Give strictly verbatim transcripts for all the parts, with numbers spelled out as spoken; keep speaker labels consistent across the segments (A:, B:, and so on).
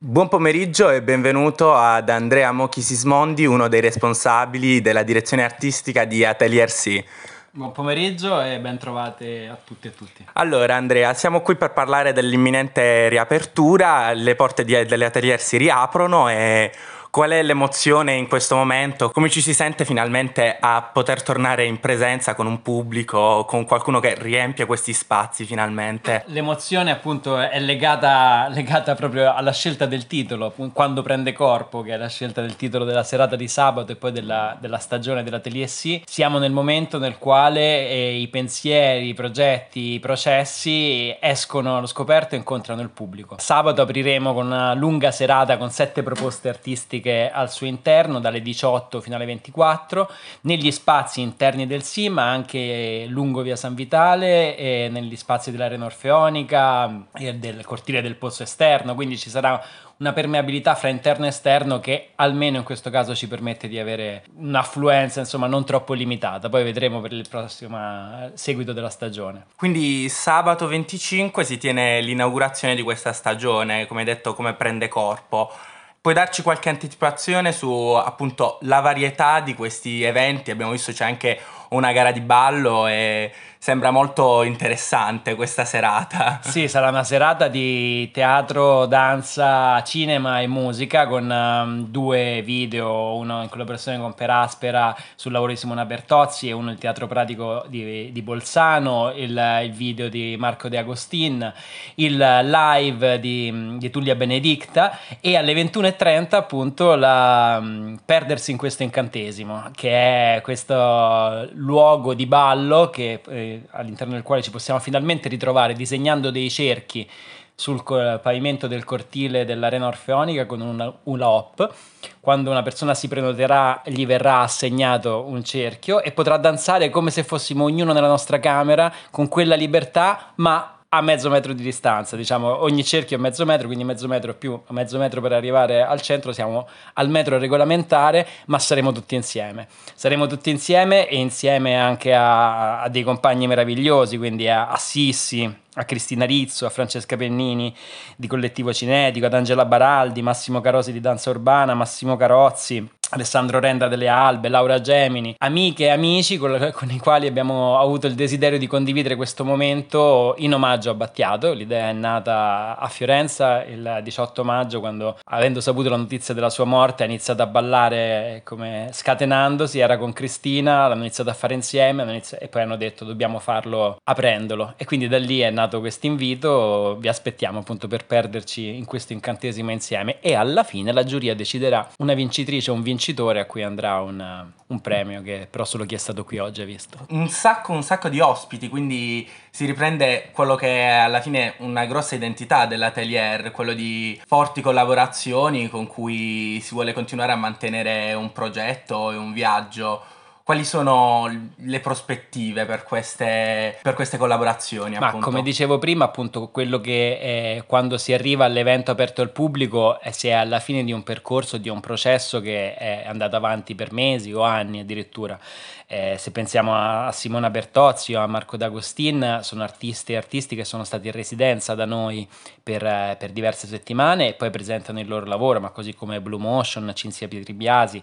A: Buon pomeriggio e benvenuto ad Andrea Mocchi Sismondi, uno dei responsabili della direzione artistica di Atelier C.
B: Buon pomeriggio e ben trovate a tutti e tutti.
A: Allora Andrea, siamo qui per parlare dell'imminente riapertura, le porte di, delle Atelier si riaprono e qual è l'emozione in questo momento? Come ci si sente finalmente a poter tornare in presenza con un pubblico, con qualcuno che riempie questi spazi finalmente?
B: L'emozione appunto è legata, legata proprio alla scelta del titolo, Quando prende corpo, che è la scelta del titolo della serata di sabato e poi della, della stagione dell'Atelier C. Siamo nel momento nel quale eh, i pensieri, i progetti, i processi escono allo scoperto e incontrano il pubblico. Sabato apriremo con una lunga serata con sette proposte artistiche al suo interno, dalle diciotto fino alle ventiquattro, negli spazi interni del S I M, ma anche lungo via San Vitale e negli spazi dell'Arena Orfeonica e del cortile del Pozzo esterno, quindi ci sarà una permeabilità fra interno e esterno che almeno in questo caso ci permette di avere un'affluenza insomma non troppo limitata. Poi vedremo per il prossimo seguito della stagione.
A: Quindi sabato venticinque si tiene l'inaugurazione di questa stagione, come hai detto, come prende corpo. Puoi darci qualche anticipazione su appunto la varietà di questi eventi? Abbiamo visto c'è anche una gara di ballo e sembra molto interessante questa serata.
B: Sì, sarà una serata di teatro, danza, cinema e musica con um, due video, uno in collaborazione con Peraspera sul lavoro di Simona Bertozzi e uno il teatro pratico di, di Bolzano, il, il video di Marco De Agostin, il live di, di Tullia Benedicta e alle ventuno e trenta appunto la um, Perdersi in questo incantesimo, che è questo luogo di ballo che eh, all'interno del quale ci possiamo finalmente ritrovare disegnando dei cerchi sul pavimento del cortile dell'Arena Orfeonica con un hula hoop. Quando una persona si prenoterà gli verrà assegnato un cerchio e potrà danzare come se fossimo ognuno nella nostra camera con quella libertà, ma a mezzo metro di distanza, diciamo ogni cerchio è mezzo metro, quindi mezzo metro più mezzo metro per arrivare al centro, siamo al metro regolamentare, ma saremo tutti insieme. Saremo tutti insieme e insieme anche a, a dei compagni meravigliosi, quindi a, a Sissi, a Cristina Rizzo, a Francesca Pennini di Collettivo Cinetico, ad Angela Baraldi, Massimo Carosi di Danza Urbana, Massimo Carozzi, Alessandro Renda delle Albe, Laura Gemini, amiche e amici con, con i quali abbiamo avuto il desiderio di condividere questo momento in omaggio a Battiato. L'idea è nata a Fiorenza il diciotto maggio, quando, avendo saputo la notizia della sua morte, ha iniziato a ballare come scatenandosi, era con Cristina, l'hanno iniziato a fare insieme iniziato, e poi hanno detto dobbiamo farlo aprendolo, e quindi da lì è nato questo invito. Vi aspettiamo appunto per perderci in questo incantesimo insieme e alla fine la giuria deciderà una vincitrice o un vincitore a cui andrà un, un premio che però solo chi è stato qui oggi ha visto.
A: Un sacco, un sacco di ospiti, quindi si riprende quello che è alla fine una grossa identità dell'Atelier, quello di forti collaborazioni con cui si vuole continuare a mantenere un progetto e un viaggio. Quali sono le prospettive per queste, per queste collaborazioni?
B: Ma
A: appunto?
B: come dicevo prima, appunto, quello che è, quando si arriva all'evento aperto al pubblico è se è alla fine di un percorso, di un processo che è andato avanti per mesi o anni addirittura. Eh, se pensiamo a, a Simona Bertozzi o a Marco D'Agostin, sono artisti e artisti che sono stati in residenza da noi per, eh, per diverse settimane e poi presentano il loro lavoro, ma così come Blue Motion, Cinzia Pietribiasi,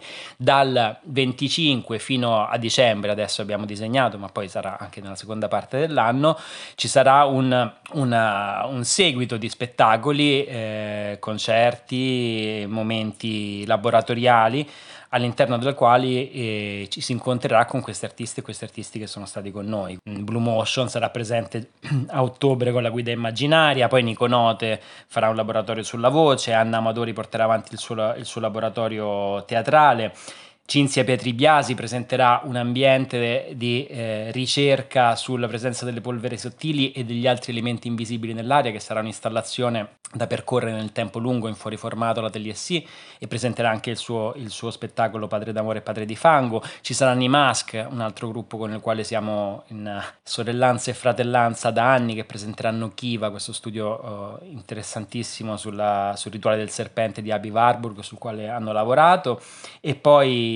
B: dal venticinque fino a dicembre adesso abbiamo disegnato, ma poi sarà anche nella seconda parte dell'anno, ci sarà un, una, un seguito di spettacoli, eh, concerti, momenti laboratoriali all'interno del quali eh, ci si incontrerà con questi artisti e questi artisti che sono stati con noi. Blue Motion sarà presente a ottobre con la guida immaginaria, poi Nico Note farà un laboratorio sulla voce, Anna Amadori porterà avanti il suo, il suo laboratorio teatrale, Cinzia Pietribiasi presenterà un ambiente di eh, ricerca sulla presenza delle polveri sottili e degli altri elementi invisibili nell'aria, che sarà un'installazione da percorrere nel tempo lungo in fuori formato all'Atelier C, e presenterà anche il suo, il suo spettacolo Padre d'amore e Padre di fango. Ci saranno i Mask, un altro gruppo con il quale siamo in sorellanza e fratellanza da anni, che presenteranno Kiva, questo studio uh, interessantissimo sulla, sul rituale del serpente di Aby Warburg, sul quale hanno lavorato, e poi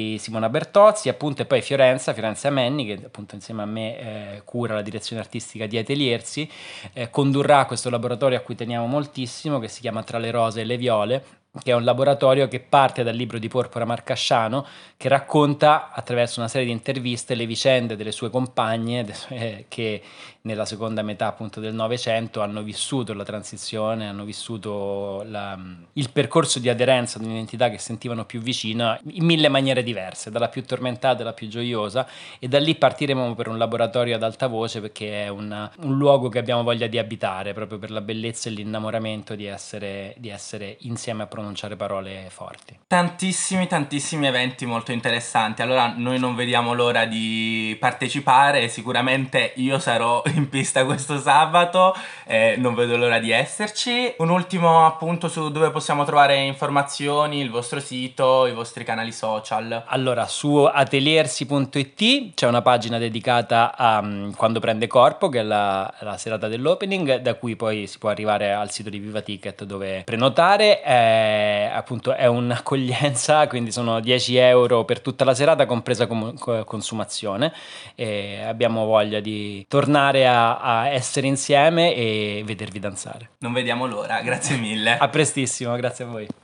B: di Simona Bertozzi, appunto, e poi Fiorenza, Fiorenza Menni, che appunto insieme a me eh, cura la direzione artistica di Ateliersi, eh, condurrà questo laboratorio a cui teniamo moltissimo, che si chiama Tra le rose e le viole, che è un laboratorio che parte dal libro di Porpora Marcasciano, che racconta attraverso una serie di interviste le vicende delle sue compagne eh, che nella seconda metà appunto del Novecento hanno vissuto la transizione, hanno vissuto la, il percorso di aderenza ad un'identità che sentivano più vicina in mille maniere diverse, dalla più tormentata alla più gioiosa, e da lì partiremo per un laboratorio ad alta voce, perché è una, un luogo che abbiamo voglia di abitare, proprio per la bellezza e l'innamoramento di essere, di essere insieme a pronunciare parole forti.
A: Tantissimi, tantissimi eventi molto interessanti. Allora noi non vediamo l'ora di partecipare, sicuramente io sarò in pista questo sabato, eh, non vedo l'ora di esserci. Un ultimo appunto su dove possiamo trovare informazioni, il vostro sito, i vostri canali social.
B: Allora, su ateliersi punto it c'è una pagina dedicata a um, Quando prende corpo, che è la, la serata dell'opening, da cui poi si può arrivare al sito di Viva Ticket dove prenotare. È, appunto, è un'accoglienza, quindi sono dieci euro per tutta la serata, compresa com- consumazione. E abbiamo voglia di tornare a, a essere insieme e vedervi danzare.
A: Non vediamo l'ora, grazie mille.
B: A prestissimo, grazie a voi.